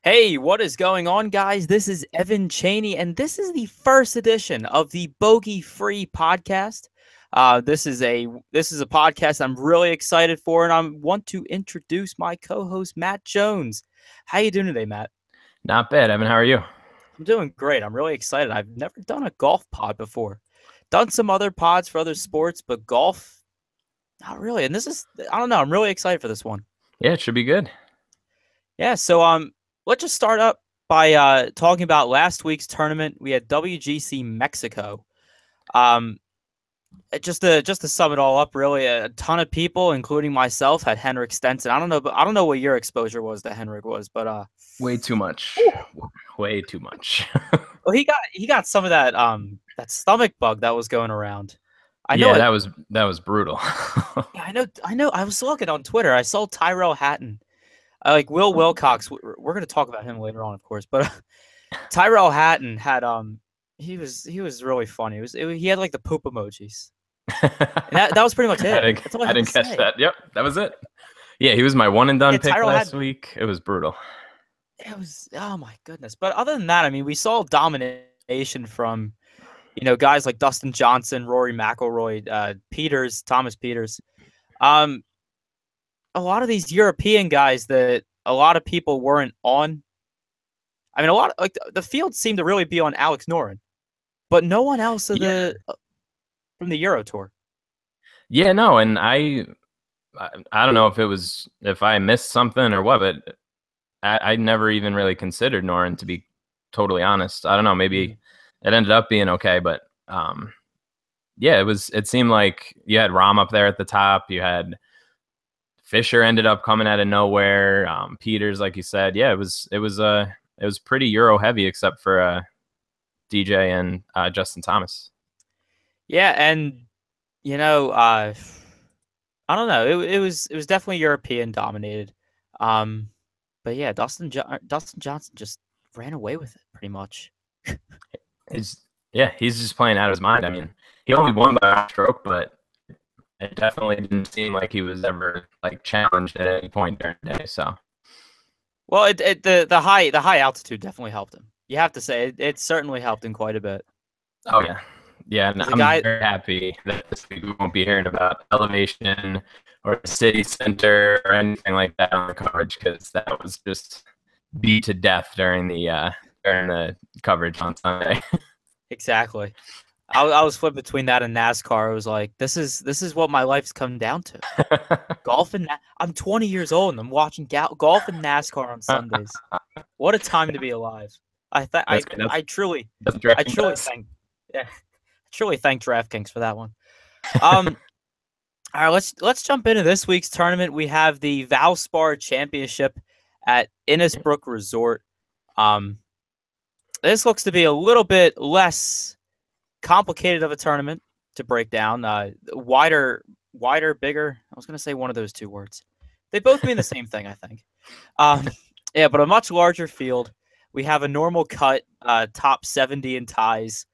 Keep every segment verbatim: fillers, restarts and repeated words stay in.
Hey, what is going on, guys? This is Evan Cheney, and this is the first edition of the Bogey Free podcast. Uh, this is a this is a podcast I'm really excited for, and I want to introduce my co-host Matt Jones. How you doing today, Matt? Not bad, Evan. How are you? I'm doing great. I'm really excited. I've never done a golf pod before. Done some other pods for other sports, but golf, not really. And this is I don't know. I'm really excited for this one. Yeah, it should be good. Yeah, so um, let's just start up by uh, talking about last week's tournament. We had W G C Mexico. Um, uh, just to just to sum it all up, really, a ton of people, including myself, had Henrik Stenson. I don't know, but I don't know what your exposure was to Henrik was, but uh, Way too much. Way too much. well, he got he got some of that um that stomach bug that was going around. I know yeah, it. that was that was brutal. Yeah, I know. I know. I was looking on Twitter. I saw Tyrell Hatton, uh, like Will Wilcox. We're, we're going to talk about him later on, of course, but. Tyrell Hatton had um he was he was really funny. It was it, he had like the poop emojis. And that, that was pretty much it. I didn't, That's all I, I had didn't to catch say. that. Yep, that was it. Yeah, he was my one and done Yeah, pick Tyrell last had week. It was brutal. it was oh my goodness. But other than that, I mean, we saw domination from you know guys like Dustin Johnson, Rory McIlroy, uh, Peters, Thomas Peters. Um, a lot of these European guys that a lot of people weren't on. I mean, a lot of, like the field seemed to really be on Alex Noren, but no one else of Yeah. the uh, from the Euro Tour. Yeah, no, and I, I, I don't know if it was if I missed something or what, but I, I never even really considered Norin, to be totally honest. I don't know, maybe Mm. it ended up being okay, but um, yeah, it was. It seemed like you had Rom up there at the top. You had Fisher ended up coming out of nowhere. Um, Peters, like you said, yeah, it was it was uh it was pretty Euro heavy, except for uh, D J and uh, Justin Thomas. Yeah, and you know, uh, I don't know. It it was it was definitely European dominated. Um, but yeah, Dustin jo- Dustin Johnson just ran away with it pretty much. He's yeah, he's just playing out of his mind. I mean, he only won by a stroke, but it definitely didn't seem like he was ever like challenged at any point during the day. So Well, it, it the the high the high altitude definitely helped him. You have to say it, it certainly helped him quite a bit. oh yeah, yeah, and Because the I'm guy, very happy that this week we won't be hearing about elevation or city center or anything like that on the coverage, because that was just beat to death during the uh, during the coverage on Sunday. exactly. I, I was flipping between that and NASCAR. I was like, this is this is what my life's come down to. Golf and Na- I'm twenty years old and I'm watching ga- golf and NASCAR on Sundays. What a time to be alive! I th- I that's, that's, I truly that's I drafting truly class. thank yeah, I truly thank DraftKings for that one. Um, all right, let's let's jump into this week's tournament. We have the Valspar Championship at Innisbrook Resort. Um, this looks to be a little bit less complicated of a tournament to break down. Uh, wider, wider, bigger. I was going to say one of those two words. They both mean the same thing, I think. Um, yeah, but a much larger field. We have a normal cut, uh, top seventy in ties,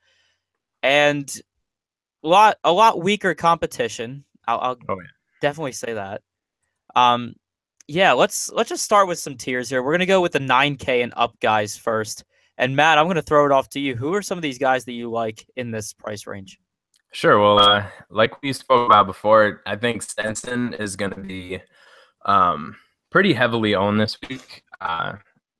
and a lot, a lot weaker competition. I'll, I'll Oh yeah. definitely say that. Um, yeah, let's let's just start with some tiers here. We're gonna go with the nine K and up guys first. And Matt, I'm gonna throw it off to you. Who are some of these guys that you like in this price range? Sure. Well, uh, like we spoke about before, I think Stenson is going to be um, pretty heavily owned this week, uh,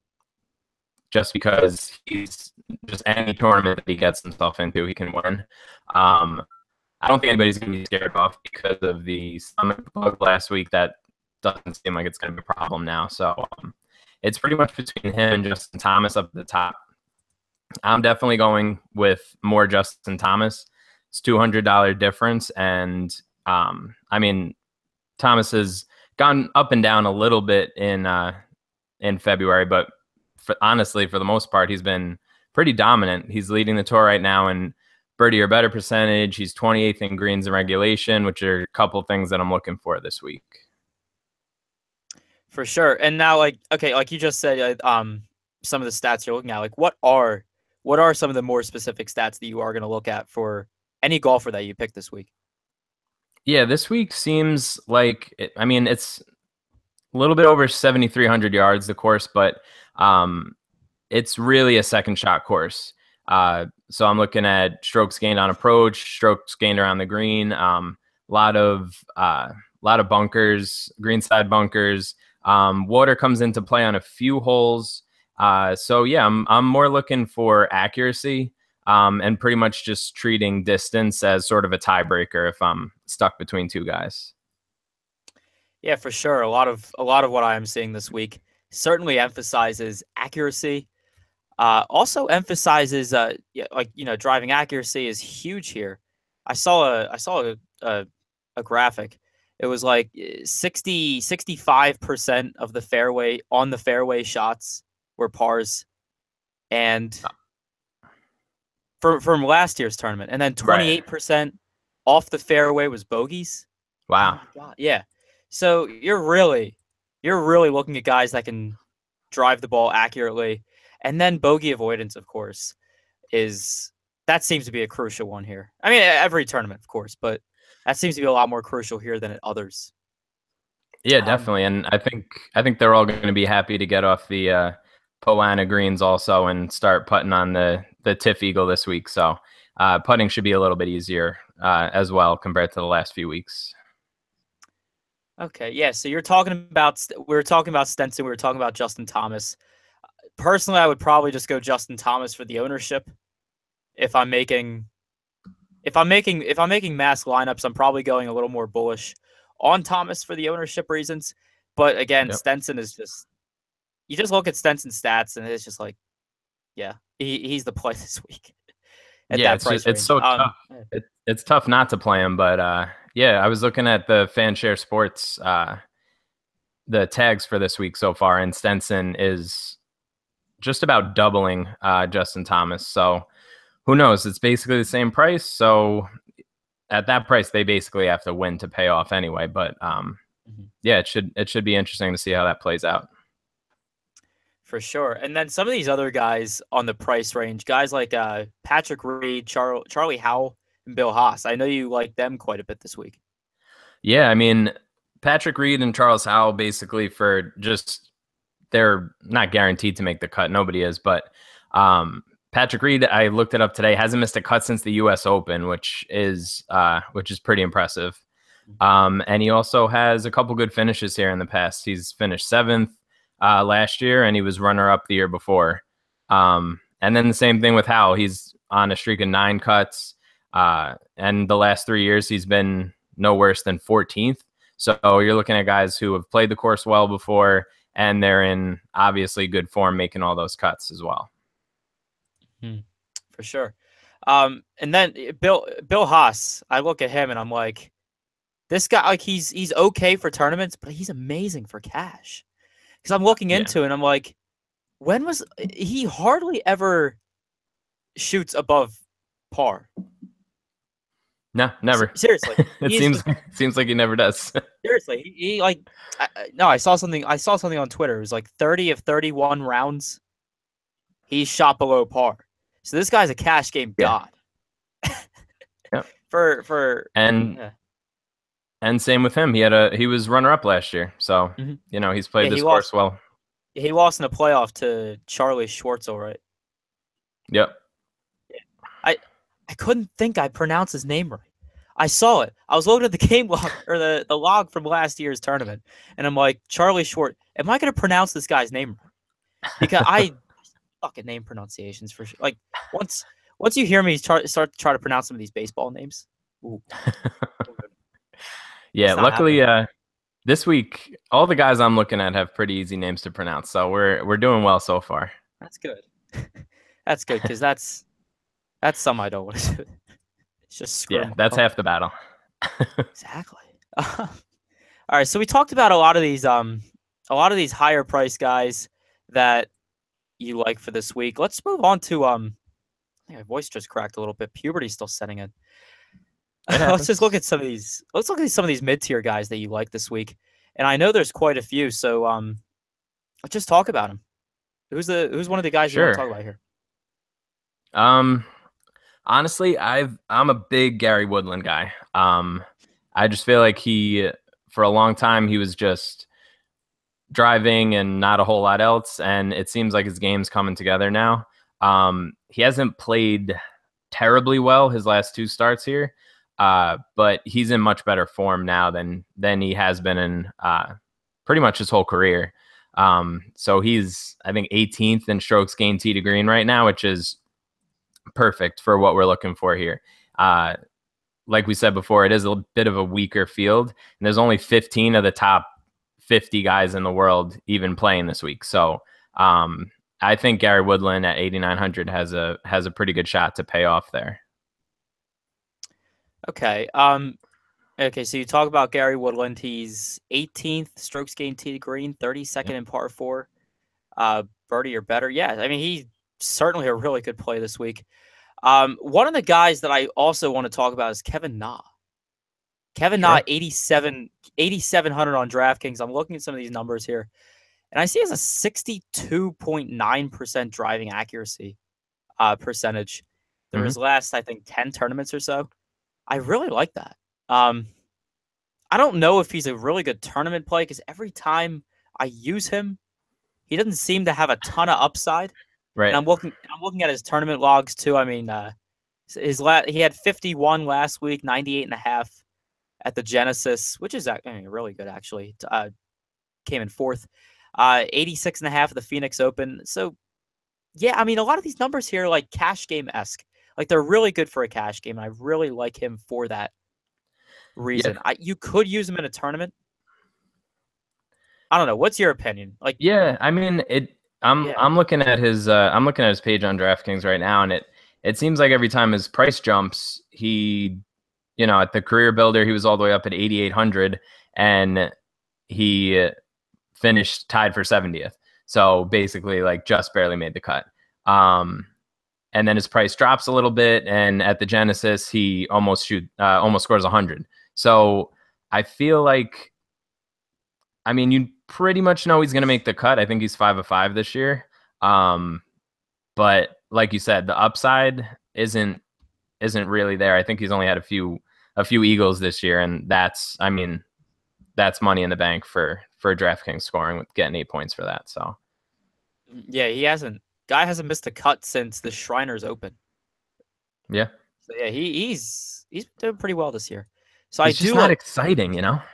just because he's just any tournament that he gets himself into, he can win. Um, I don't think anybody's going to be scared off because of the stomach bug last week. That doesn't seem like it's going to be a problem now. So um, it's pretty much between him and Justin Thomas up at the top. I'm definitely going with more Justin Thomas. It's two hundred dollars difference. And um, I mean, Thomas has gone up and down a little bit in uh, in February, but for, honestly, for the most part, he's been pretty dominant. He's leading the tour right now in birdie or better percentage. He's twenty-eighth in greens and regulation, which are a couple things that I'm looking for this week. For sure. And now, like, okay, like you just said, uh, um, some of the stats you're looking at, like, what are what are some of the more specific stats that you are going to look at for any golfer that you pick this week? Yeah, this week seems like, it, I mean, it's a little bit over seventy-three hundred yards, the course, but Um, it's really a second shot course. Uh, so I'm looking at strokes gained on approach, strokes gained around the green, um, a lot of uh, lot of bunkers, greenside bunkers. Um, water comes into play on a few holes. Uh, so yeah, I'm I'm more looking for accuracy, um, and pretty much just treating distance as sort of a tiebreaker if I'm stuck between two guys. Yeah, for sure. A lot of a lot of what I am seeing this week certainly emphasizes accuracy. Uh, also emphasizes uh, yeah, like you know, driving accuracy is huge here. I saw a I saw a a, a graphic. It was like eh, sixty, sixty-five percent of the fairway on the fairway shots were pars, and from from last year's tournament, and then Right. twenty-eight percent off the fairway was bogeys. Oh Wow. my god, yeah. So you're really you're really looking at guys that can drive the ball accurately, and then bogey avoidance, of course, is that seems to be a crucial one here. I mean, every tournament, of course, but that seems to be a lot more crucial here than at others. Yeah, Um, definitely. And I think I think they're all going to be happy to get off the uh, Poana greens also and start putting on the the Tiff Eagle this week. So uh, putting should be a little bit easier uh, as well compared to the last few weeks. okay, yeah. So you're talking about we were talking about Stenson, we were talking about Justin Thomas. Personally, I would probably just go Justin Thomas for the ownership. If I'm making if I'm making if I'm making mass lineups, I'm probably going a little more bullish on Thomas for the ownership reasons. But again, Yep. Stenson is just you just look at Stenson's stats and it's just like, yeah, he, he's the play this week at Yeah, that it's price just, it's range. so Um, tough. It, it's tough not to play him, but uh, yeah, I was looking at the Fanshare Sports uh, the tags for this week so far, and Stenson is just about doubling uh, Justin Thomas. So who knows? It's basically the same price. So at that price, they basically have to win to pay off anyway. But um, mhm, yeah, it should it should be interesting to see how that plays out. for sure. And then some of these other guys on the price range, guys like uh, Patrick Reed, Char- Charlie Howell, and Bill Haas. I know you like them quite a bit this week. Yeah, I mean Patrick Reed and Charles Howell basically for just they're not guaranteed to make the cut. Nobody is, but um, Patrick Reed, I looked it up today, hasn't missed a cut since the U S Open, which is uh, which is pretty impressive. Um, and he also has a couple good finishes here in the past. He's finished seventh uh, last year, and he was runner up the year before. Um, and then the same thing with Howell. He's on a streak of nine cuts, uh, and the last three years he's been no worse than fourteenth. So you're looking at guys who have played the course well before, and they're in obviously good form, making all those cuts as well. Hmm, for sure. Um, and then eh, Bill Bill Haas, I look at him and I'm like, this guy, like he's he's okay for tournaments, but he's amazing for cash. Because I'm looking Yeah. into it and I'm like, when was he hardly ever shoots above par? No, never. S- seriously, It he is seems the, seems like he never does. seriously he, he like I, I- no. I saw something. I saw something on Twitter. It was like thirty of thirty-one rounds. He's shot below par. So this guy's a cash game Yeah. god. Yep. For for And yeah. and same with him. He had a he was runner up last year, so Mhm. you know he's played Yeah, he this lost. course well. He lost in a playoff to Charlie Schwartzel, right? Yep. I I couldn't think I pronounced his name right. I saw it. I was looking at the game log or the, the log from last year's tournament, and I'm like, Charlie Schwartz. Am I going to pronounce this guy's name right? Because I suck at name pronunciations for sure. Like once once you hear me start start to try to pronounce some of these baseball names, ooh, Yeah. it's not Luckily, happening. uh, this week all the guys I'm looking at have pretty easy names to pronounce, so we're we're doing well so far. That's good. That's good because that's that's some I don't want to do. It's just screw Yeah, them that's up. half the battle. Exactly. All right, so we talked about a lot of these um a lot of these higher price guys that you like for this week. Let's move on to um I think my voice just cracked a little bit. Puberty's still setting in. It Let's just look happens. at some of these. Let's look at some of these mid-tier guys that you like this week. And I know there's quite a few, so um let's just talk about them. Who's the who's one of the guys you want to Sure. talk about here? Um, honestly, I've I'm a big Gary Woodland guy. Um, I just feel like he for a long time he was just driving and not a whole lot else. And it seems like his game's coming together now. Um, he hasn't played terribly well his last two starts here, uh, but he's in much better form now than than he has been in uh, pretty much his whole career. Um, so he's, I think, eighteenth in strokes gained tee to green right now, which is perfect for what we're looking for here. Uh, like we said before, it is a bit of a weaker field, and there's only fifteen of the top fifty guys in the world even playing this week. So um, I think Gary Woodland at eighty-nine hundred has a has a pretty good shot to pay off there. Okay. Um. Okay. So you talk about Gary Woodland. He's eighteenth strokes gained tee to green, thirty-second Yep. in par four, uh, birdie or better. Yeah. I mean, he's certainly a really good play this week. Um, one of the guys that I also want to talk about is Kevin Na. Kevin Sure. Na, eighty-seven, eighty-seven hundred on DraftKings. I'm looking at some of these numbers here, and I see he has a sixty-two point nine percent driving accuracy uh, percentage through Mhm. his last, I think, ten tournaments or so. I really like that. Um, I don't know if he's a really good tournament play because every time I use him, he doesn't seem to have a ton of upside. Right. And I'm looking, I'm looking at his tournament logs too. I mean, uh, his la- he had fifty-one last week, ninety-eight and a half at the Genesis, which is I mean, really good actually. Uh, came in fourth, uh, eighty-six and a half at the Phoenix Open. So yeah, I mean, a lot of these numbers here are like cash game esque. Like they're really good for a cash game, and I really like him for that reason. Yeah. I you could use him in a tournament. I don't know. What's your opinion? Like, Yeah, I mean it. I'm yeah, I'm looking at his uh, I'm looking at his page on DraftKings right now, and it it seems like every time his price jumps, he, you know, at the Career Builder he was all the way up at eighty-eight hundred, and he finished tied for seventieth. So basically, like just barely made the cut. Um, and then his price drops a little bit, and at the Genesis he almost shoot uh, almost scores one hundred. So I feel like, I mean, you pretty much know he's going to make the cut. I think he's five of five this year. Um, but like you said, the upside isn't isn't really there. I think he's only had a few a few eagles this year, and that's, I mean, that's money in the bank for for DraftKings scoring with getting eight points for that. So yeah, he hasn't. Guy hasn't missed a cut since the Shriners Open. yeah, So yeah, he he's he's doing pretty well this year. So he's I just do. not Like, exciting, you know.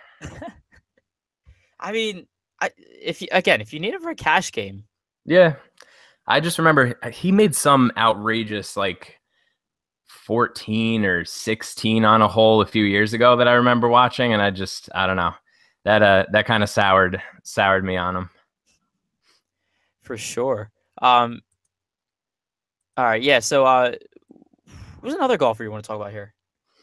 I mean, I if you again, if you need him for a cash game, Yeah, I just remember he made some outrageous like fourteen or sixteen on a hole a few years ago that I remember watching, and I just, I don't know, that uh that kind of soured soured me on him. for sure. Um. All right. Yeah. So uh, who's another golfer you want to talk about here?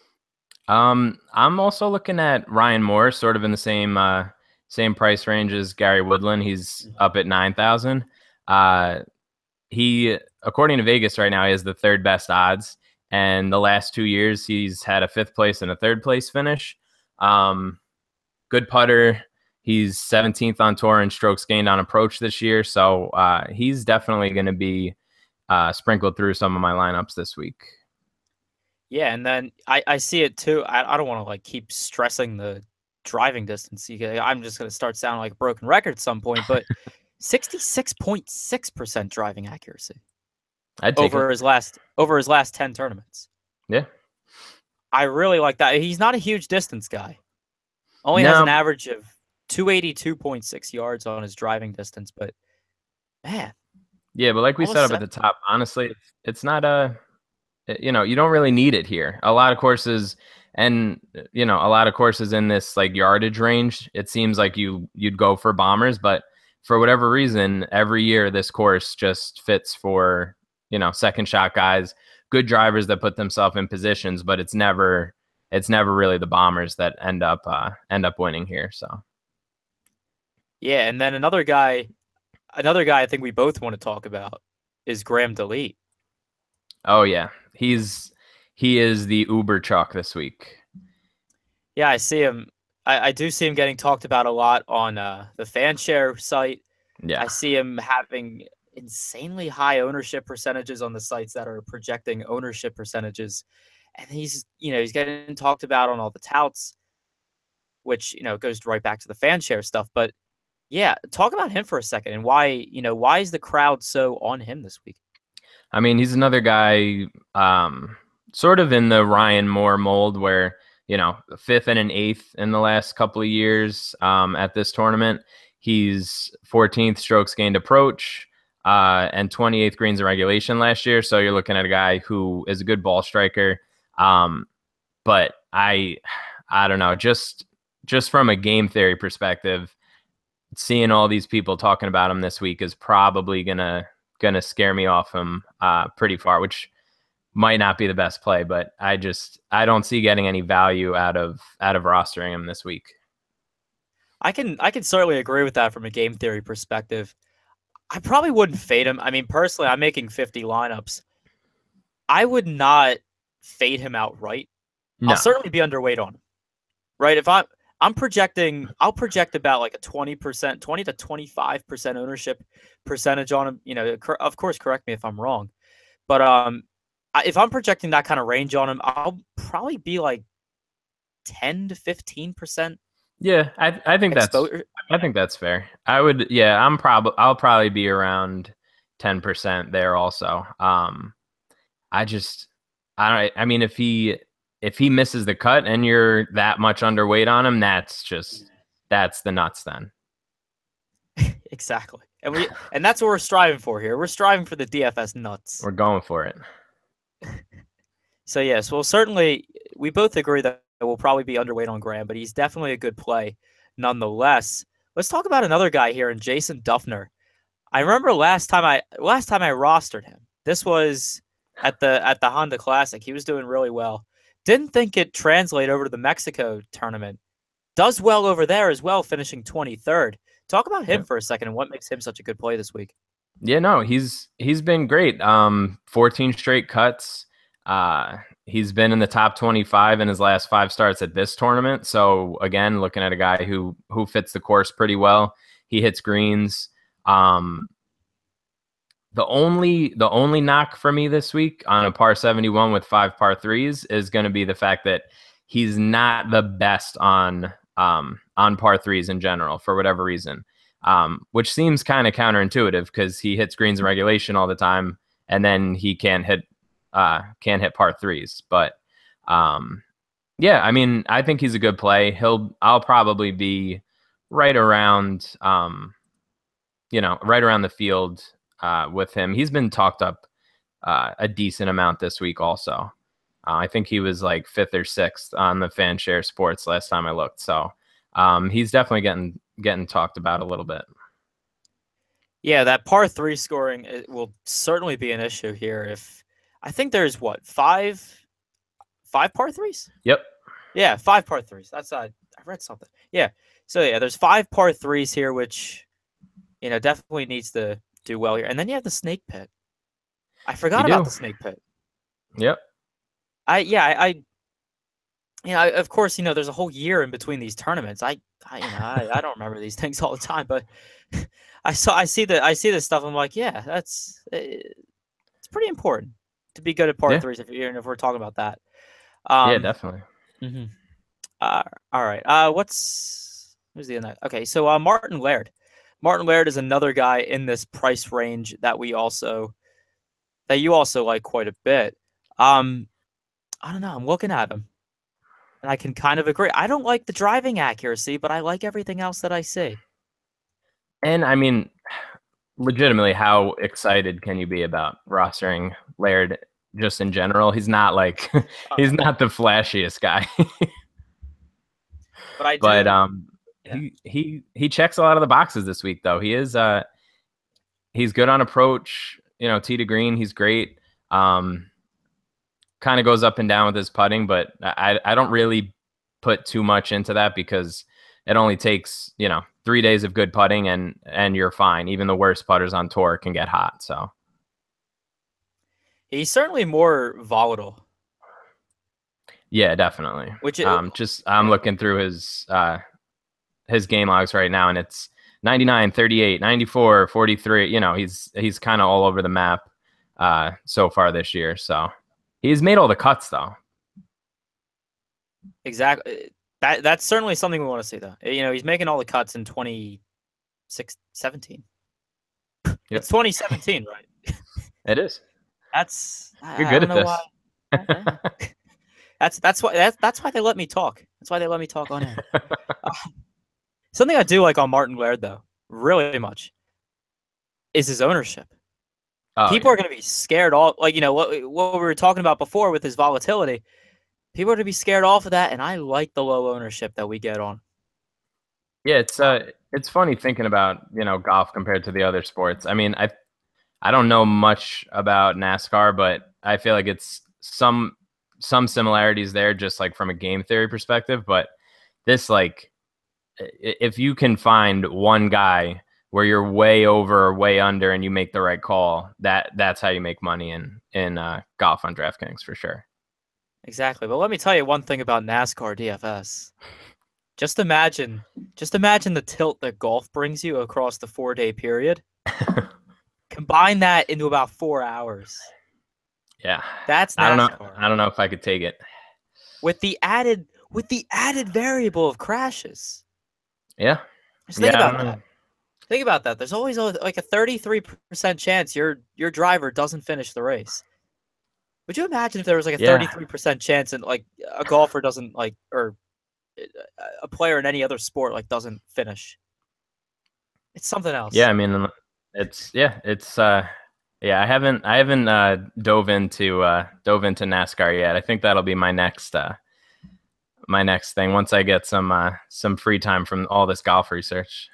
Um, I'm also looking at Ryan Moore, sort of in the same uh same price range as Gary Woodland. He's up at nine thousand. Uh, he, according to Vegas right now, he has the third best odds, and the last two years he's had a fifth place and a third place finish. Um, good putter. He's seventeenth on tour in strokes gained on approach this year, so uh, he's definitely going to be uh, sprinkled through some of my lineups this week. Yeah, and then I I see it too. I I don't want to like keep stressing the driving distance. You can, I'm just gonna start sounding like a broken record at some point, but sixty-six point six percent driving accuracy I'd take over it. his last over his last ten tournaments. Yeah. I really like that. He's not a huge distance guy. Only has No. an average of two eighty-two point six yards on his driving distance, but man, Yeah, but like we almost said up at the top, honestly, it's, it's not a, you know, you don't really need it here. A lot of courses, and you know, a lot of courses in this like yardage range, it seems like you you'd go for bombers, but for whatever reason, every year this course just fits for, you know, second shot guys, good drivers that put themselves in positions, but it's never it's never really the bombers that end up uh, end up winning here. So yeah. And then another guy, another guy I think we both want to talk about is Graham DeLeet. oh yeah, he's he is the Uber chalk this week. Yeah, I see him. I, I do see him getting talked about a lot on uh, the FanShare site. Yeah. I see him having insanely high ownership percentages on the sites that are projecting ownership percentages. And he's, you know, he's getting talked about on all the touts, which, you know, goes right back to the FanShare stuff. But Yeah, talk about him for a second and why, you know, why is the crowd so on him this week? I mean, he's another guy, um, sort of in the Ryan Moore mold, where you know, fifth and an eighth in the last couple of years um, at this tournament. He's fourteenth strokes gained approach uh, and twenty-eighth greens in regulation last year. So you're looking at a guy who is a good ball striker. Um, but I, I don't know, just just from a game theory perspective, seeing all these people talking about him this week is probably gonna gonna scare me off him uh, pretty far, which might not be the best play, but I just I don't see getting any value out of out of rostering him this week. I can I can certainly agree with that from a game theory perspective. I probably wouldn't fade him. I mean, personally, I'm making fifty lineups. I would not fade him outright. No. I'll certainly be underweight on him. Right? If I'm I'm projecting, I'll project about like a twenty percent, twenty to twenty-five percent ownership percentage on him. You know, of course, correct me if I'm wrong. But um if I'm projecting that kind of range on him, I'll probably be like ten to fifteen percent. Yeah, I I think exposure. that's I think that's fair. I would yeah, I'm probably I'll probably be around ten percent there also. Um I just I don't I mean if he if he misses the cut and you're that much underweight on him, that's just that's the nuts then. Exactly. And we and that's what we're striving for here. We're striving for the D F S nuts. We're going for it. So yes, well certainly we both agree that we'll probably be underweight on Graham, but he's definitely a good play nonetheless. Let's talk about another guy here in Jason Dufner. I remember last time I last time I rostered him. This was at the at the Honda Classic. He was doing really well. Didn't think it translate over to the Mexico tournament. Does well over there as well, finishing twenty-third. Talk about him yeah. for a second and what makes him such a good play this week. Yeah, no, he's he's been great. Um, fourteen straight cuts. Uh, he's been in the top twenty-five in his last five starts at this tournament. So again, looking at a guy who who fits the course pretty well. He hits greens. Um, the only the only knock for me this week on a par seventy-one with five par threes is going to be the fact that he's not the best on um, on par threes in general for whatever reason, um, which seems kind of counterintuitive because he hits greens in regulation all the time, and then he can't hit uh, can't hit par threes. But um, yeah, I mean, I think he's a good play. He'll I'll probably be right around um, you know right around the field. Uh, with him. He's been talked up uh, a decent amount this week also. Uh, I think he was like fifth or sixth on the Fanshare Sports last time I looked. So um, he's definitely getting getting talked about a little bit. Yeah, that par three scoring it will certainly be an issue here. If I think there's what five, five par threes. Yep. Yeah, five par threes. That's uh, I read something. Yeah. So yeah, there's five par threes here, which you know definitely needs to do well here. And then you have the snake pit. I forgot about the snake pit. Yep. I yeah, I, I you know, of course, you know, there's a whole year in between these tournaments. I I you know, I, I don't remember these things all the time, but I saw I see the I see this stuff. I'm like, yeah, that's it's pretty important to be good at par yeah. threes if you're if we're talking about that. Um, yeah, definitely. Mm-hmm. Uh, all right. Uh, what's who's the other? Okay, so uh, Martin Laird. Martin Laird is another guy in this price range that we also that you also like quite a bit. Um, I don't know. I'm looking at him, and I can kind of agree. I don't like the driving accuracy, but I like everything else that I see. And I mean, legitimately, how excited can you be about rostering Laird just in general? He's not like he's not the flashiest guy. but I do. But um. Yeah. He he he checks a lot of the boxes this week, though. He is uh he's good on approach. You know, tee to green, he's great. Um, kind of goes up and down with his putting, but I I don't really put too much into that because it only takes you know three days of good putting and and you're fine. Even the worst putters on tour can get hot. So he's certainly more volatile. Yeah, definitely. Which it, um just I'm looking through his uh. his game logs right now, and it's ninety-nine, thirty-eight, ninety-four, forty-three. You know, he's he's kind of all over the map uh, so far this year. So he's made all the cuts, though. Exactly. That that's certainly something we want to see, though. You know, he's making all the cuts in twenty six, seventeen. Yep. It's twenty seventeen, right? It is. That's You're I, good I at don't know this. why. that's that's why that's that's why they let me talk. That's why they let me talk on air. Uh, something I do like on Martin Laird though, really much, is his ownership. Oh, People yeah. are going to be scared off, like, you know, what, what we were talking about before with his volatility. People are going to be scared off of that, and I like the low ownership that we get on. Yeah, it's uh, it's funny thinking about, you know, golf compared to the other sports. I mean, I I don't know much about NASCAR, but I feel like it's some some similarities there, just like from a game theory perspective. But this, like, if you can find one guy where you're way over or way under and you make the right call, that that's how you make money in in uh, golf on DraftKings for sure. Exactly. But let me tell you one thing about NASCAR D F S. Just imagine, just imagine the tilt that golf brings you across the four-day period. Combine that into about four hours. Yeah, That's NASCAR. I don't know. I don't know if I could take it with the added with the added variable of crashes. Yeah. Just think yeah, about that. Think about that. There's always like a thirty-three percent chance your your driver doesn't finish the race. Would you imagine if there was like a thirty-three percent chance and like a golfer doesn't like, or a player in any other sport like doesn't finish? It's something else. Yeah, I mean, it's yeah, it's uh, yeah. I haven't I haven't uh, dove into uh, dove into NASCAR yet. I think that'll be my next uh, my next thing once I get some uh, some free time from all this golf research.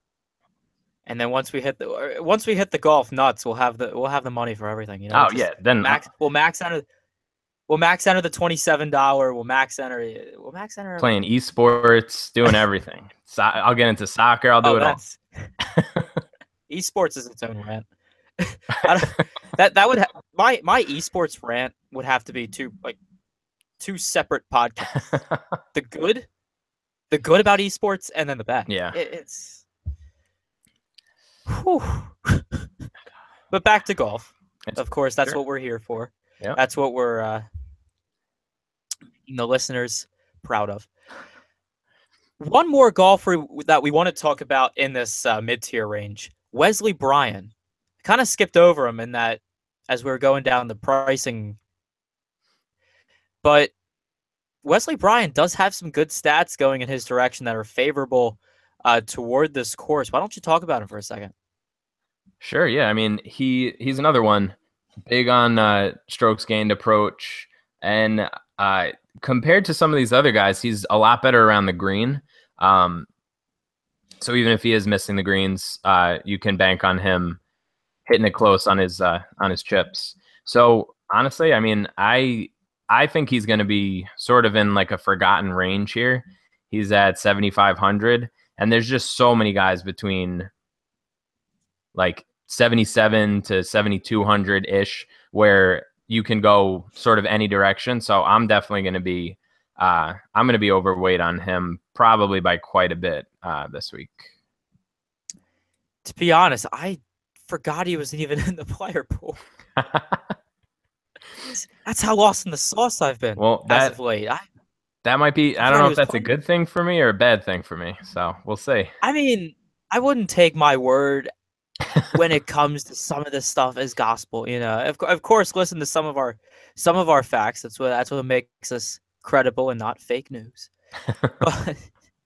And then once we hit the once we hit the golf nuts, we'll have the we'll have the money for everything. You know. Oh yeah, then max, we'll max enter we'll max enter the twenty-seven dollar. We'll max enter we'll max enter playing esports, doing everything. So I'll get into soccer. I'll do oh, it all. Esports is its own rant. I don't, that that would ha- my my esports rant would have to be two like two separate podcasts. the good, the good about esports, and then the bad. Yeah, it, it's. Whew. But back to golf. It's, of course, that's sure. what we're here for. Yep. That's what we're uh, the listeners proud of. One more golfer that we want to talk about in this uh, mid-tier range, Wesley Bryan. Kind of skipped over him in that as we were going down the pricing. But Wesley Bryan does have some good stats going in his direction that are favorable uh, toward this course. Why don't you talk about him for a second? Sure. Yeah. I mean, he he's another one big on uh, strokes gained approach, and uh, compared to some of these other guys, he's a lot better around the green. Um, so even if he is missing the greens, uh, you can bank on him hitting it close on his uh, on his chips. So honestly, I mean, I I think he's going to be sort of in like a forgotten range here. He's at seventy-five hundred, and there's just so many guys between like seventy-seven to seventy-two hundred ish where you can go sort of any direction. So I'm definitely going to be uh, I'm going to be overweight on him probably by quite a bit uh, this week. To be honest, I forgot he was even in the player pool. That's how lost in the sauce I've been. Well, that, as of late. I, that might be, I, I don't know if that's playing. a good thing for me or a bad thing for me. So we'll see. I mean, I wouldn't take my word when it comes to some of this stuff as gospel. You know, of, of course, listen to some of our some of our facts. That's what that's what makes us credible and not fake news. But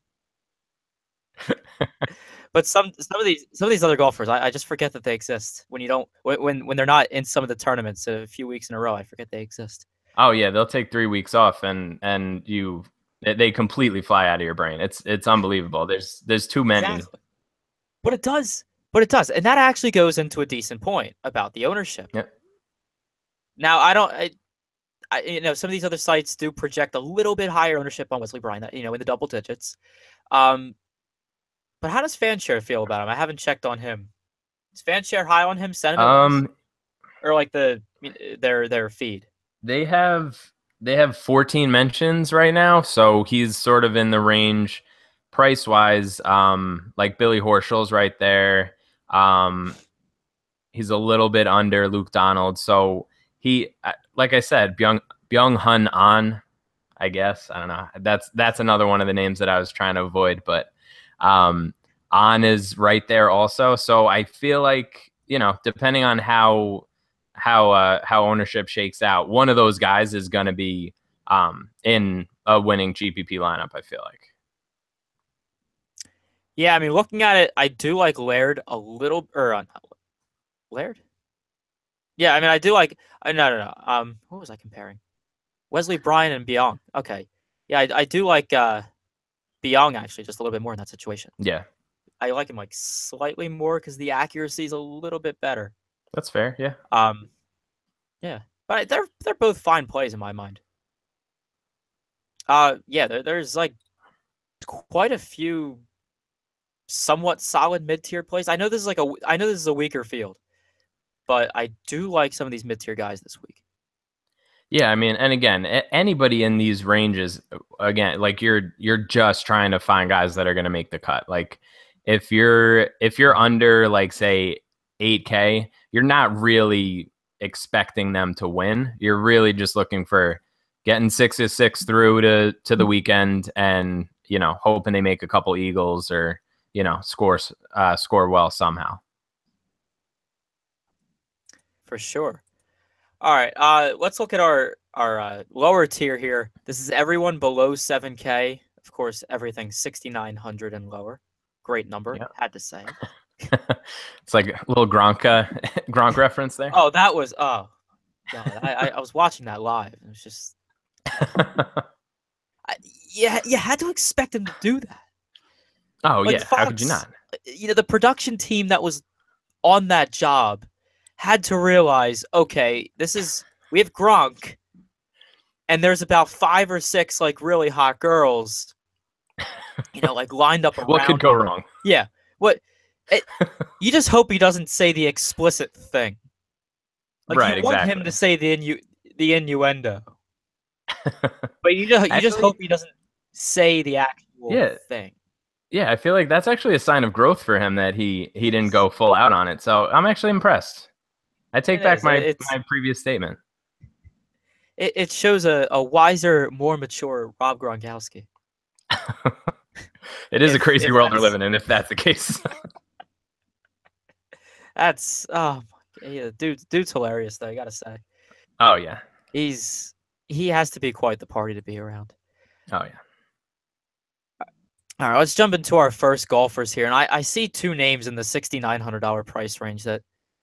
But some some of these some of these other golfers, I, I just forget that they exist. When you don't when when they're not in some of the tournaments a few weeks in a row, I forget they exist. Oh yeah, they'll take three weeks off and and you they completely fly out of your brain. It's it's unbelievable. There's there's too many. Exactly. But it does. But it does, and that actually goes into a decent point about the ownership. Yep. Now I don't. I, I, you know, some of these other sites do project a little bit higher ownership on Wesley Bryan, you know, in the double digits. Um. But how does Fanshare feel about him? I haven't checked on him. Is Fanshare high on him? Sentiment, um, or like the their their feed? They have they have fourteen mentions right now, so he's sort of in the range price wise. Um, like Billy Horschel's right there. Um, he's a little bit under Luke Donald, so he, like I said, Byung Byung Hun An, I guess I don't know. That's that's another one of the names that I was trying to avoid, but. Um, On is right there also. So I feel like, you know, depending on how how uh, how ownership shakes out, one of those guys is going to be um, in a winning G P P lineup, I feel like. Yeah, I mean, looking at it, I do like Laird a little, or uh, not Laird? Yeah, I mean, I do like, uh, no, no, no. Um, what was I comparing? Wesley Bryan and Byung. Okay. Yeah, I, I do like uh, Byung actually just a little bit more in that situation. Yeah. I like him like slightly more because the accuracy is a little bit better. That's fair, yeah. Um, yeah, but they're they're both fine plays in my mind. Uh, yeah, there, there's like quite a few somewhat solid mid-tier plays. I know this is like a I know this is a weaker field, but I do like some of these mid-tier guys this week. Yeah, I mean, and again, anybody in these ranges, again, like you're you're just trying to find guys that are going to make the cut. Like if you're if you're under like say eight K, you're not really expecting them to win. You're really just looking for getting six of six through to to the weekend, and you know, hoping they make a couple eagles or you know score uh, score well somehow. For sure. All right, uh, let's look at our our uh, lower tier here. This is everyone below seven K. Of course, everything sixty-nine hundred and lower. Great number, yeah. Had to say. It's like a little Gronk uh, Gronk reference there. Oh, that was oh, God, I, I I was watching that live. It was just, I, yeah, you had to expect him to do that. Oh like yeah, Fox, how could you not? You know, the production team that was on that job had to realize, okay, this is we have Gronk, and there's about five or six like really hot girls, you know, like lined up around. What could go wrong? Yeah, what? It, you just hope he doesn't say the explicit thing. Like right, you want exactly. him to say the innu- the innuendo, but you just you actually, just hope he doesn't say the actual yeah. thing. Yeah, I feel like that's actually a sign of growth for him that he he didn't go full out on it. So I'm actually impressed. I take it back is. my It's, my previous statement. It it shows a, a wiser, more mature Rob Gronkowski. It is if, a crazy world we're living in, if that's the case. That's oh my yeah, dude, dude's hilarious though. I gotta say. Oh yeah, he's he has to be quite the party to be around. Oh yeah. All right, let's jump into our first golfers here, and I I see two names in the sixty-nine hundred dollar price range that.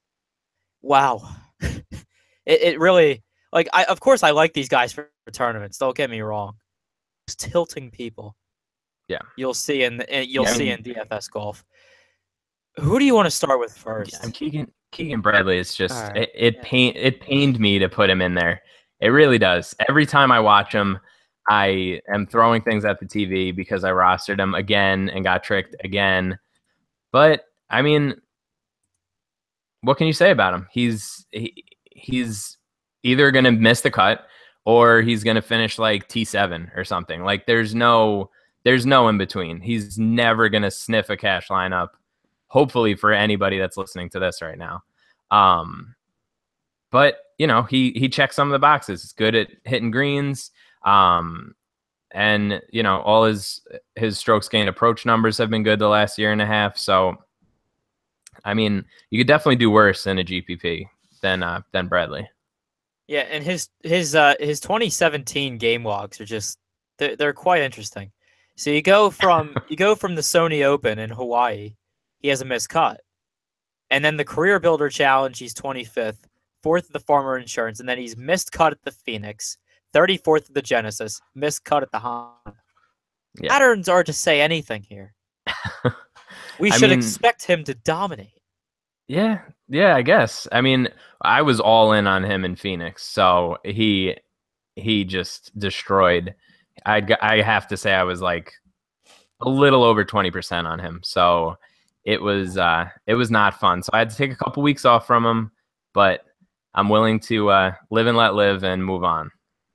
Wow, it it really like I of course I like these guys for, for tournaments. Don't get me wrong. It's tilting people. Yeah, you'll see in the, you'll yeah, see I mean, in D F S golf. Who do you want to start with first? Yeah, I'm Keegan Keegan Bradley. It's just right. it it yeah. pain it pained me to put him in there. It really does. Every time I watch him, I am throwing things at the T V because I rostered him again and got tricked again. But I mean, what can you say about him? He's he, he's either going to miss the cut or he's going to finish like T seven or something. Like there's no there's no in between. He's never going to sniff a cash lineup. Hopefully for anybody that's listening to this right now. Um, but you know, he he checks some of the boxes. He's good at hitting greens. Um, and you know, all his his strokes gained approach numbers have been good the last year and a half. So I mean, you could definitely do worse in a G P P than uh, than Bradley. Yeah, and his his uh his twenty seventeen game logs are just they're, they're quite interesting. So you go from you go from the Sony Open in Hawaii, he has a missed cut, and then the Career Builder Challenge, he's twenty-fifth, fourth at the Farmer Insurance, and then he's missed cut at the Phoenix, thirty-fourth at the Genesis, missed cut at the Honda. Yeah. Patterns are to say anything here. We should mean, expect him to dominate. Yeah, yeah, I guess. I mean, I was all in on him in Phoenix, so he he just destroyed. I I have to say I was like a little over twenty percent on him, so it was uh, it was not fun. So I had to take a couple weeks off from him, but I'm willing to uh, live and let live and move on.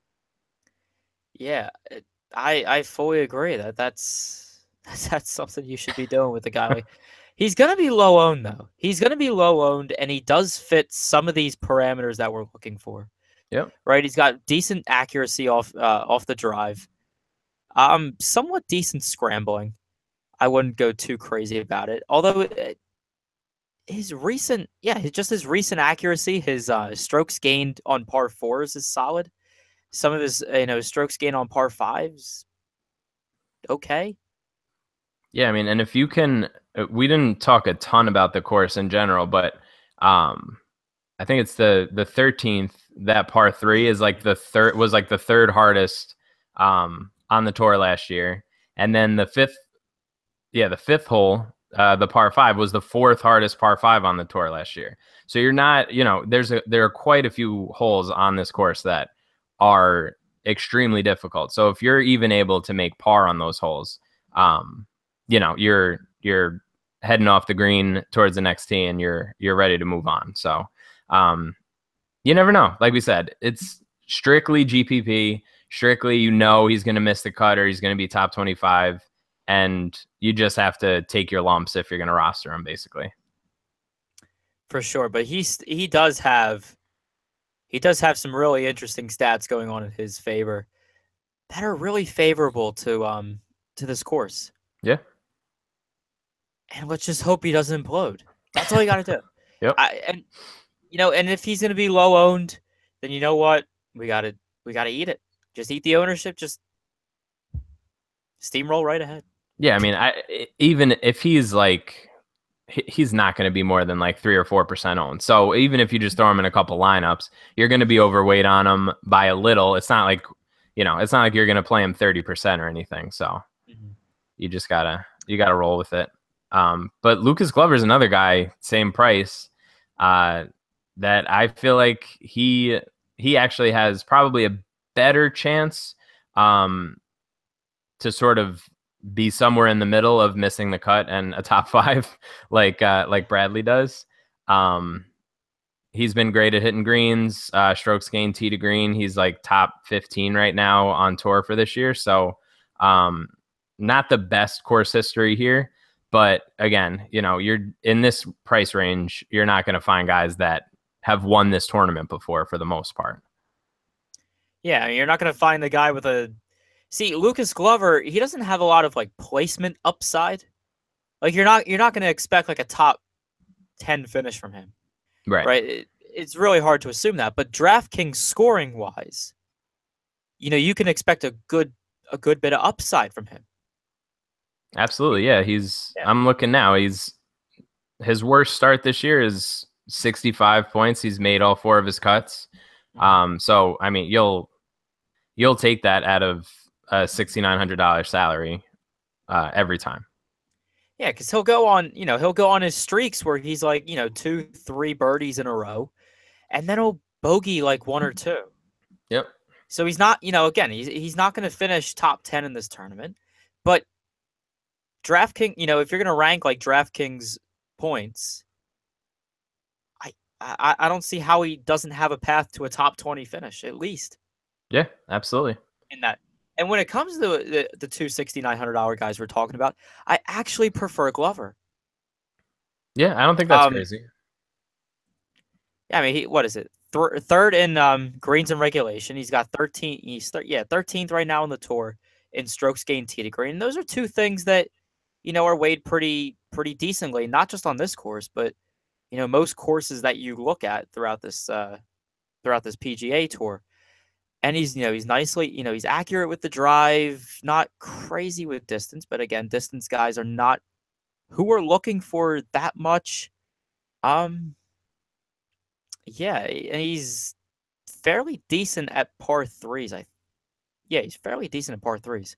Yeah, I I fully agree that that's that's something you should be doing with a guy like. He's going to be low owned, though. He's going to be low owned, and he does fit some of these parameters that we're looking for. Yep. Right? He's got decent accuracy off uh, off the drive, um, somewhat decent scrambling. I wouldn't go too crazy about it. Although it, his recent, yeah, his, just his recent accuracy, his uh, strokes gained on par fours is solid. Some of his, you know, strokes gained on par fives, okay. Yeah, I mean, and if you can, uh, we didn't talk a ton about the course in general, but um, I think it's the the thirteenth. That par three is like the third was like the third hardest um, on the tour last year, and then the fifth, yeah, the fifth hole, uh, the par five was the fourth hardest par five on the tour last year. So you're not, you know, there's a there are quite a few holes on this course that are extremely difficult. So if you're even able to make par on those holes, um, you know, you're you're heading off the green towards the next tee and you're you're ready to move on. So um, you never know. Like we said, it's strictly G P P, strictly you know he's going to miss the cut or he's going to be top twenty-five, and you just have to take your lumps if you're going to roster him, basically. For sure, but he's he does have he does have some really interesting stats going on in his favor that are really favorable to um to this course. Yeah. And let's just hope he doesn't implode. That's all you got to do. Yep. I, and you know, and if he's going to be low owned, then you know what? We got to we got to eat it. Just eat the ownership, just steamroll right ahead. Yeah, I mean, I even if he's like he's not going to be more than like three or four percent owned. So even if you just throw him in a couple lineups, you're going to be overweight on him by a little. It's not like, you know, it's not like you're going to play him thirty percent or anything. So mm-hmm. you just gotta you gotta roll with it. Um, but Lucas Glover is another guy, same price, uh, that I feel like he he actually has probably a better chance um, to sort of be somewhere in the middle of missing the cut and a top five, like uh, like Bradley does. Um, he's been great at hitting greens, uh, strokes gained tee to green. He's like top fifteen right now on tour for this year. So um, not the best course history here. But again, you know, you're in this price range, you're not going to find guys that have won this tournament before for the most part. Yeah, you're not going to find the guy with a See, Lucas Glover, he doesn't have a lot of like placement upside. Like you're not you're not going to expect like a top ten finish from him. Right. Right? It, it's really hard to assume that, but DraftKings scoring wise, you know, you can expect a good a good bit of upside from him. Absolutely. Yeah, he's yeah. I'm looking now. He's his worst start this year is sixty-five points. He's made all four of his cuts. Mm-hmm. Um so I mean, you'll you'll take that out of a sixty-nine hundred dollars salary uh, every time. Yeah, because he'll go on, you know, he'll go on his streaks where he's like, you know, two, three birdies in a row, and then he'll bogey like one or two. Yep. So he's not, you know, again, he's he's not going to finish top ten in this tournament, but DraftKings, you know, if you're going to rank like DraftKings points, I, I I don't see how he doesn't have a path to a top twenty finish at least. Yeah, absolutely. In that. And when it comes to the, the, the two sixty-nine hundred dollars guys we're talking about, I actually prefer Glover. Yeah, I don't think that's um, crazy. Yeah, I mean, he, what is it? Th- third in um, greens and regulation. He's got thirteen. He's th- yeah, thirteenth right now on the tour in strokes gained tee to green. And those are two things that, you know, are weighed pretty pretty decently, not just on this course, but you know, most courses that you look at throughout this uh, throughout this P G A tour. And he's, you know, he's nicely, you know, he's accurate with the drive, not crazy with distance, but again, distance guys are not who are looking for that much. Um, yeah, and he's fairly decent at par threes. I, yeah, he's fairly decent at par threes.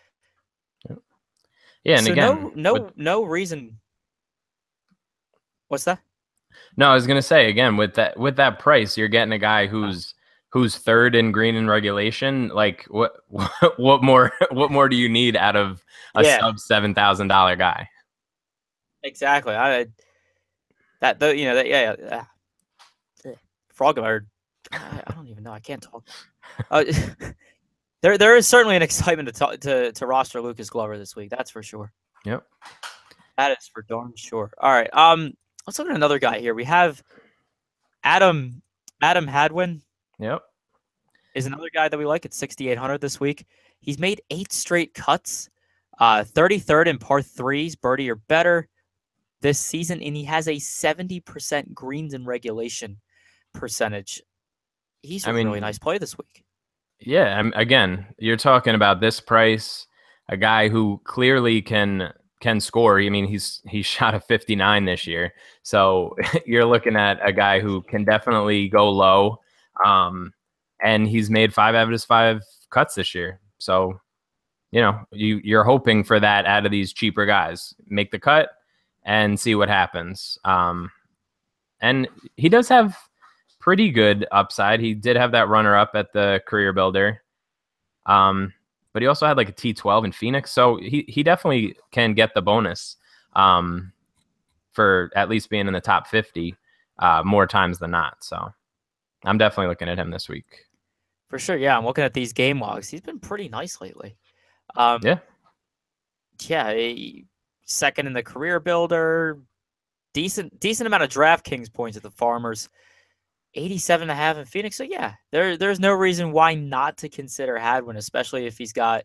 Yeah, and so again, no, no, with... no reason. What's that? No, I was gonna say again with that with that price, you're getting a guy who's. who's third in green and regulation. Like what, what more, what more do you need out of a yeah. sub seven thousand dollars guy? Exactly. I, that, the, you know, that, yeah, yeah. Uh, Frog, or I, I don't even know. I can't talk. Uh, there, there is certainly an excitement to, talk, to, to roster Lucas Glover this week. That's for sure. Yep. That is for darn sure. All right. Um, let's look at another guy here. We have Adam, Adam Hadwin. Yep. Is another guy that we like at sixty-eight hundred this week. He's made eight straight cuts. Uh, thirty-third in par threes, birdie or better this season, and he has a seventy percent greens in regulation percentage. He's a I mean, really nice play this week. Yeah, I'm, again, you're talking about this price, a guy who clearly can can score. I mean, he's he shot a fifty-nine this year, so you're looking at a guy who can definitely go low, um, and he's made five out of his five cuts this year. So, you know, you you're hoping for that out of these cheaper guys. Make the cut and see what happens. Um, and he does have pretty good upside. He did have that runner up at the Career Builder. Um, but he also had like a T twelve in Phoenix. So he, he definitely can get the bonus um, for at least being in the top fifty uh, more times than not. So I'm definitely looking at him this week. For sure. Yeah. I'm looking at these game logs. He's been pretty nice lately. Um, yeah. Yeah. A second in the Career Builder, decent, decent amount of DraftKings points at the Farmers. eighty-seven and a half in Phoenix. So yeah, there there's no reason why not to consider Hadwin, especially if he's got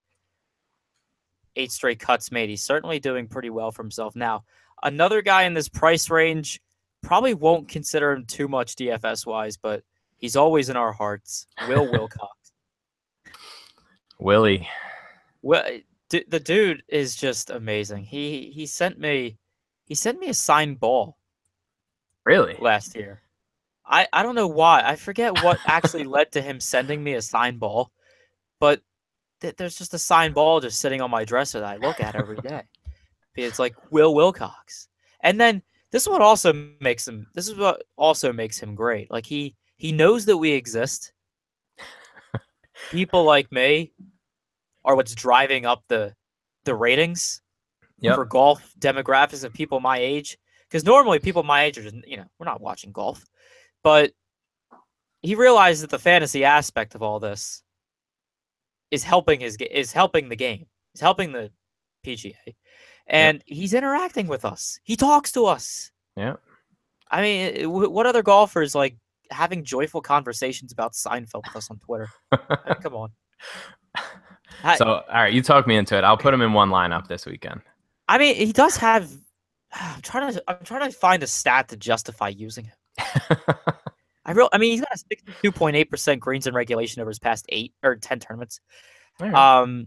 eight straight cuts made. He's certainly doing pretty well for himself. Now, another guy in this price range, probably won't consider him too much D F S wise, but he's always in our hearts. Will Wilcox. Willie. Well, d- the dude is just amazing. He he sent me he sent me a signed ball. Really? Last year. I, I don't know why. I forget what actually led to him sending me a signed ball, but th- there's just a signed ball just sitting on my dresser that I look at every day. It's like Will Wilcox. And then this is what also makes him this is what also makes him great. Like he he knows that we exist. People like me are what's driving up the the ratings yep. for golf demographics of people my age. Because normally people my age are just, you know, we're not watching golf. But he realized that the fantasy aspect of all this is helping his is helping the game. Is helping the P G A. And yep. he's interacting with us. He talks to us. Yeah. I mean, what other golfers like having joyful conversations about Seinfeld with us on Twitter? I mean, come on. So, all right, you talk me into it. I'll put him in one lineup this weekend. I mean, he does have. I'm trying to. I'm trying to find a stat to justify using him. I real. I mean, he's got a sixty-two point eight percent greens in regulation over his past eight or ten tournaments. Right. Um,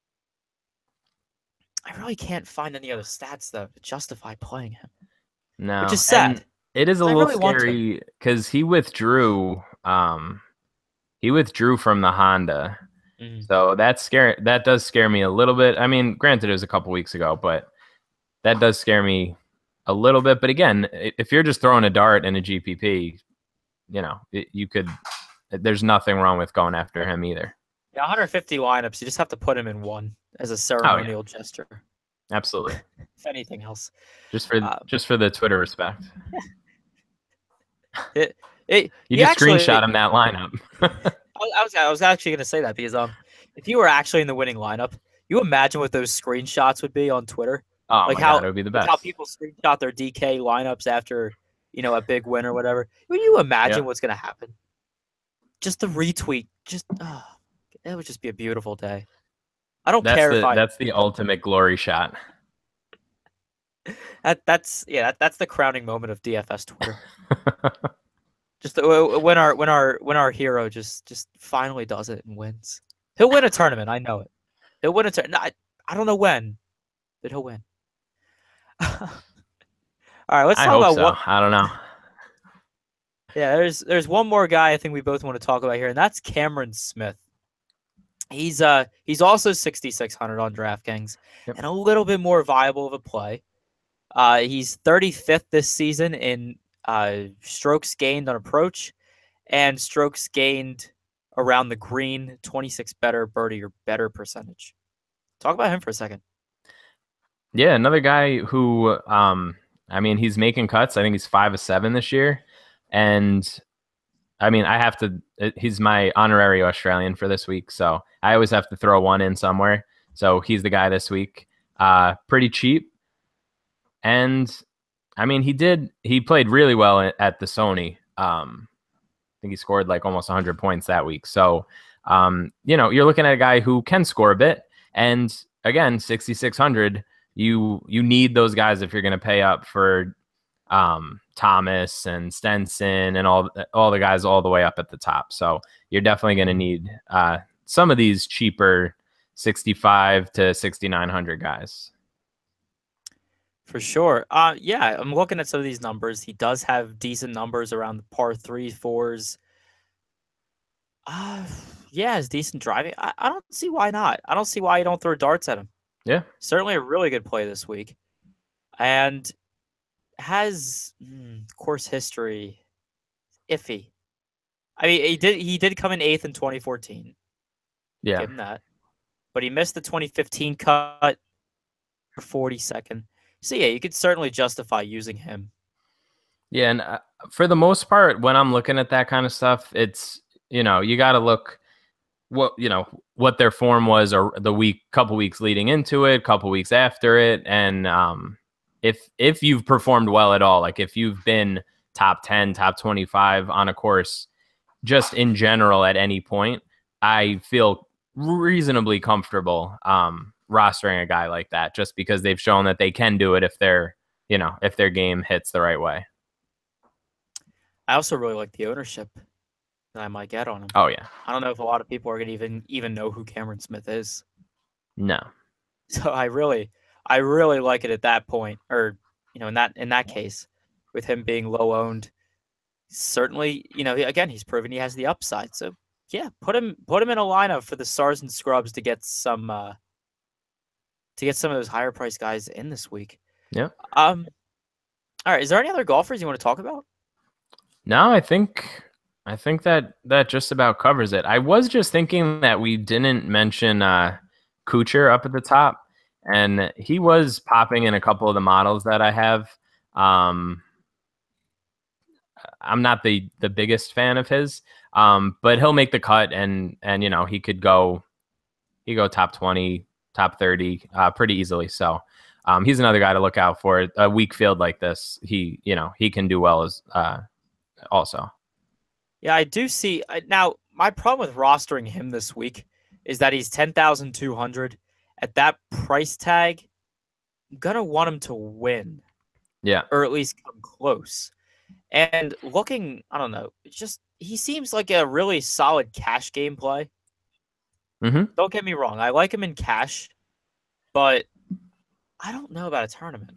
I really can't find any other stats though to justify playing him. No, which is sad. And it is a I little really scary because he withdrew. Um, he withdrew from the Honda. Mm. So that's scary. That does scare me a little bit. I mean, granted, it was a couple weeks ago, but that does scare me a little bit. But again, if you're just throwing a dart in a G P P, you know, it, you could. There's nothing wrong with going after him either. Yeah, one hundred fifty lineups. You just have to put him in one as a ceremonial oh, yeah. gesture. Absolutely. If anything else, just for uh, just for the Twitter respect. It, it, you just actually, screenshot him that lineup. I was I was actually going to say that because um, if you were actually in the winning lineup, you imagine what those screenshots would be on Twitter. Oh like my how, God, it would be the best. Like how people screenshot their D K lineups after, you know, a big win or whatever. Can you imagine yep. what's going to happen? Just the retweet, just oh, it would just be a beautiful day. I don't that's care the, if I. That's the ultimate glory shot. That that's yeah, that, that's the crowning moment of D F S Twitter. Just uh, when our when our when our hero just just finally does it and wins. He'll win a tournament. I know it. He'll win a tournament. I, I don't know when, but he'll win. All right, let's I talk hope about so. what. I don't know. Yeah, there's there's one more guy I think we both want to talk about here, and that's Cameron Smith. He's uh he's also sixty-six hundred on DraftKings yep. and a little bit more viable of a play. Uh, he's thirty-fifth this season in uh, strokes gained on approach and strokes gained around the green, twenty-six better birdie or better percentage. Talk about him for a second. Yeah, another guy who, um, I mean, he's making cuts. I think he's five of seven this year. And I mean, I have to, he's my honorary Australian for this week. So I always have to throw one in somewhere. So he's the guy this week. Uh, pretty cheap. And I mean, he did, he played really well at the Sony. Um, I think he scored like almost one hundred points that week. So, um, you know, you're looking at a guy who can score a bit. And again, sixty-six hundred, you you need those guys if you're going to pay up for um, Thomas and Stenson and all all the guys all the way up at the top. So you're definitely going to need uh, some of these cheaper sixty-five to sixty-nine hundred guys. For sure. Uh, yeah, I'm looking at some of these numbers. He does have decent numbers around the par three, fours. Uh, yeah, it's decent driving. I, I don't see why not. I don't see why you don't throw darts at him. Yeah. Certainly a really good play this week. And has mm, course history iffy. I mean, he did he did come in eighth in twenty fourteen. Yeah. Give him that. But he missed the twenty fifteen cut for forty-second. So, yeah, you could certainly justify using him. Yeah, and uh, for the most part, when I'm looking at that kind of stuff, it's, you know, you got to look what, you know, what their form was or the week, couple weeks leading into it, couple weeks after it. And um, if if you've performed well at all, like if you've been top ten, top twenty-five on a course, just in general at any point, I feel reasonably comfortable um, rostering a guy like that, just because they've shown that they can do it if they're, you know, if their game hits the right way. I also really like the ownership that I might get on him. Oh yeah. I don't know if a lot of people are gonna even even know who Cameron Smith is. No. So I really, I really like it at that point, or you know, in that in that case, with him being low owned. Certainly, you know, again, he's proven he has the upside. So yeah, put him put him in a lineup for the Stars and Scrubs to get some uh, to get some of those higher priced guys in this week. Yeah. Um. All right. Is there any other golfers you want to talk about? No, I think I think that that just about covers it. I was just thinking that we didn't mention uh, Kuchar up at the top, and he was popping in a couple of the models that I have. Um, I'm not the the biggest fan of his, um, but he'll make the cut, and and you know he could go he go top twenty, top thirty, uh, pretty easily. So um, he's another guy to look out for. A weak field like this, he you know he can do well as uh, also. Yeah, I do see. Now, my problem with rostering him this week is that he's ten thousand two hundred at that price tag. I'm gonna want him to win, yeah, or at least come close. And looking, I don't know, it's just he seems like a really solid cash game play. Mm-hmm. Don't get me wrong, I like him in cash, but I don't know about a tournament.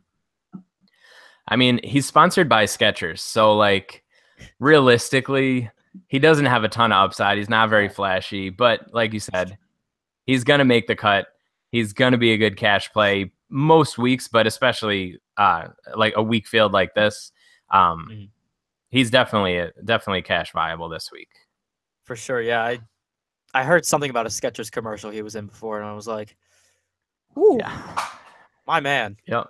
I mean, he's sponsored by Skechers, so like realistically, he doesn't have a ton of upside. He's not very flashy, but like you said, he's gonna make the cut. He's gonna be a good cash play most weeks, but especially uh, like a weak field like this. Um, mm-hmm. He's definitely a, definitely cash viable this week. For sure, yeah. I I heard something about a Skechers commercial he was in before, and I was like, "Ooh, yeah. My man." Yep.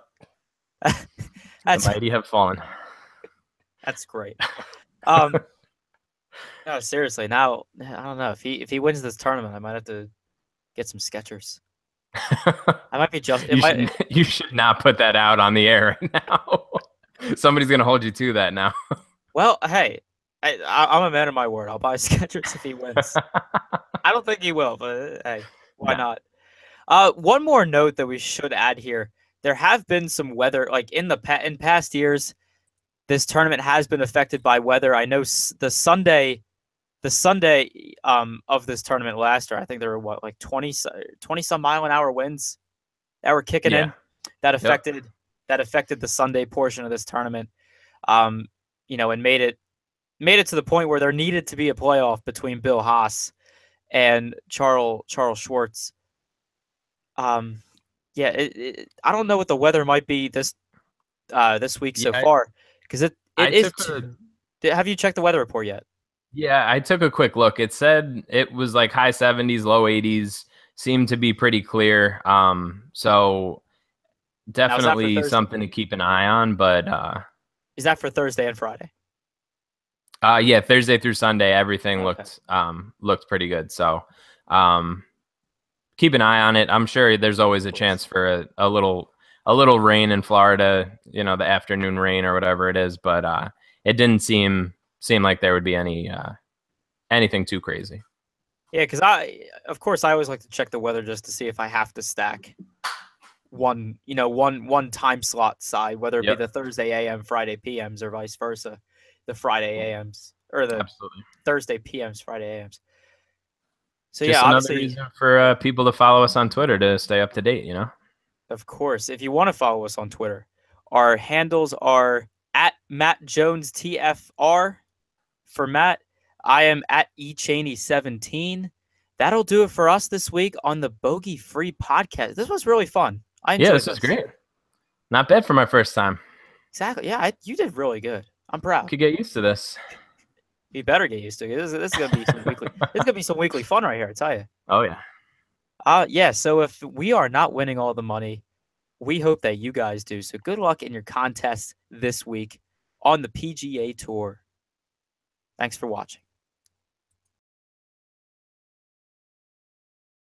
That's, the mighty have fallen. That's great. Um, no, seriously. Now I don't know if he if he wins this tournament, I might have to get some Skechers. I might be just. you, might, should, you should not put that out on the air right now. Somebody's gonna hold you to that now. Well, hey, I, I, I'm a man of my word. I'll buy Skechers if he wins. I don't think he will, but hey, why no. not? Uh, one more note that we should add here: there have been some weather, like in the pa- in past years. This tournament has been affected by weather. I know s- the Sunday, the Sunday um of this tournament last year, I think there were what like twenty, twenty some mile an hour winds that were kicking yeah. in. That affected. Yep. That affected the Sunday portion of this tournament, um, you know, and made it made it to the point where there needed to be a playoff between Bill Haas and Charles Charles Schwartz. Um, yeah, it, it, I don't know what the weather might be this uh, this week so yeah, far because it it I is. A, have you checked the weather report yet? Yeah, I took a quick look. It said it was like high seventies, low eighties. Seemed to be pretty clear. Um, so. Definitely something to keep an eye on, but uh, is that for Thursday and Friday? Uh, yeah, Thursday through Sunday, everything okay. looked um looked pretty good. So, um, keep an eye on it. I'm sure there's always a chance for a, a little a little rain in Florida, you know, the afternoon rain or whatever it is. But uh, it didn't seem seem like there would be any uh, anything too crazy. Yeah, because I, of course, I always like to check the weather just to see if I have to stack one, you know, one one time slot side, whether it be Yep, the Thursday A M, Friday P Ms, or vice versa, the Friday A Ms or the absolutely. Thursday P Ms, Friday A Ms. So yeah, Just another obviously, reason for uh, people to follow us on Twitter to stay up to date. You know. of course, if you want to follow us on Twitter, our handles are at Matt Jones T F R for Matt. I am at eChaney seventeen. That'll do it for us this week on the Bogey Free Podcast. This was really fun. I Yeah, enjoyed this is this. great. Not bad for my first time. Exactly. Yeah, I, you did really good. I'm proud. Could get used to this. You better get used to it. This, this is gonna be some weekly. This is gonna be some weekly fun right here. I tell you. Oh yeah. Uh yeah. So if we are not winning all the money, we hope that you guys do. So good luck in your contest this week on the P G A Tour. Thanks for watching.